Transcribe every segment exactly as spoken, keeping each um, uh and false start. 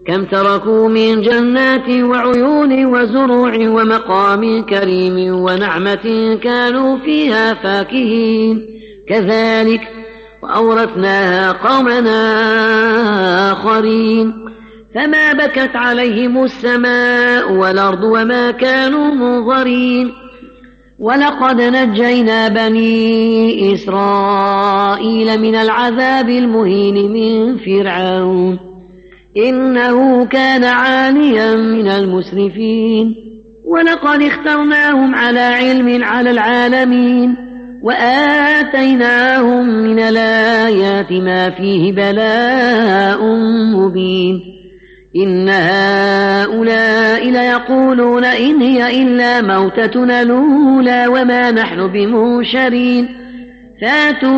كم تركوا من جنات وعيون وزروع ومقام كريم ونعمة كانوا فيها فاكهين كذلك وأورثناها قومنا آخرين فما بكت عليهم السماء والأرض وما كانوا منظرين ولقد نجينا بني إسرائيل من العذاب المهين من فرعون إنه كان عاليا من المسرفين ولقد اخترناهم على علم على العالمين وآتيناهم من الآيات ما فيه بلاء مبين إن هؤلاء ليقولون إن هي إلا موتتنا الأولى وما نحن بمنشرين فاتوا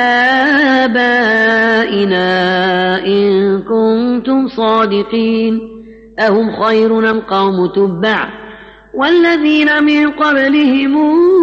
بآبائنا إن كنتم صادقين أهم خير أم قوم تبع والذين من قبلهم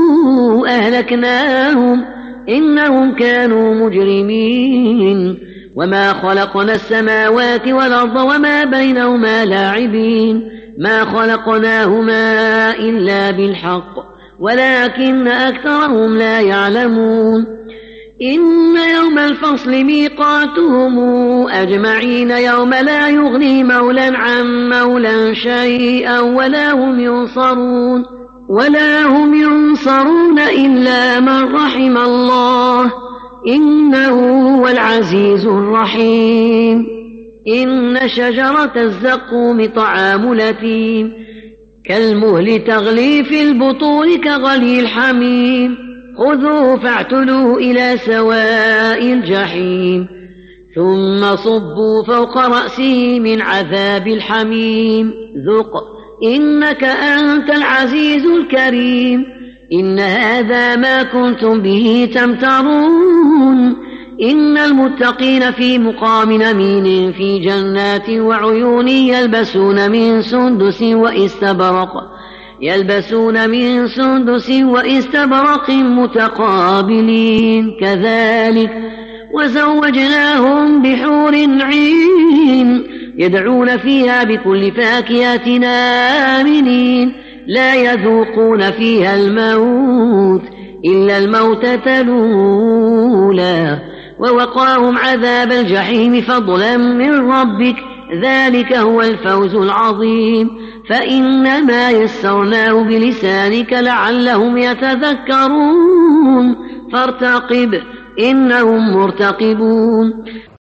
أهلكناهم إنهم كانوا مجرمين وما خلقنا السماوات والأرض وما بينهما لاعبين ما خلقناهما إلا بالحق ولكن أكثرهم لا يعلمون إن يوم الفصل ميقاتهم أجمعين يوم لا يغني مولا عن مولا شيئا ولا هم ينصرون ولا هم ينصرون إلا من رحم الله إنه هو العزيز الرحيم إن شجرة الزقوم طعام الأثيم كالمهل تغلي في البطون كغلي الحميم خذوه فاعتلوه إلى سواء الجحيم ثم صبوا فوق رأسه من عذاب الحميم ذق إنك أنت العزيز الكريم إن هذا ما كنتم به تمترون إن المتقين في مقام أمين في جنات وعيون يلبسون من سندس وإستبرق يلبسون من سندس وإستبرق متقابلين كذلك وزوجناهم بحور عين يدعون فيها بكل فاكهة آمنين لا يذوقون فيها الموت إلا الموتة الأولى ووقاهم عذاب الجحيم فضلا من ربك ذلك هو الفوز العظيم فإنما يسرناه بلسانك لعلهم يتذكرون فارتقب إنهم مرتقبون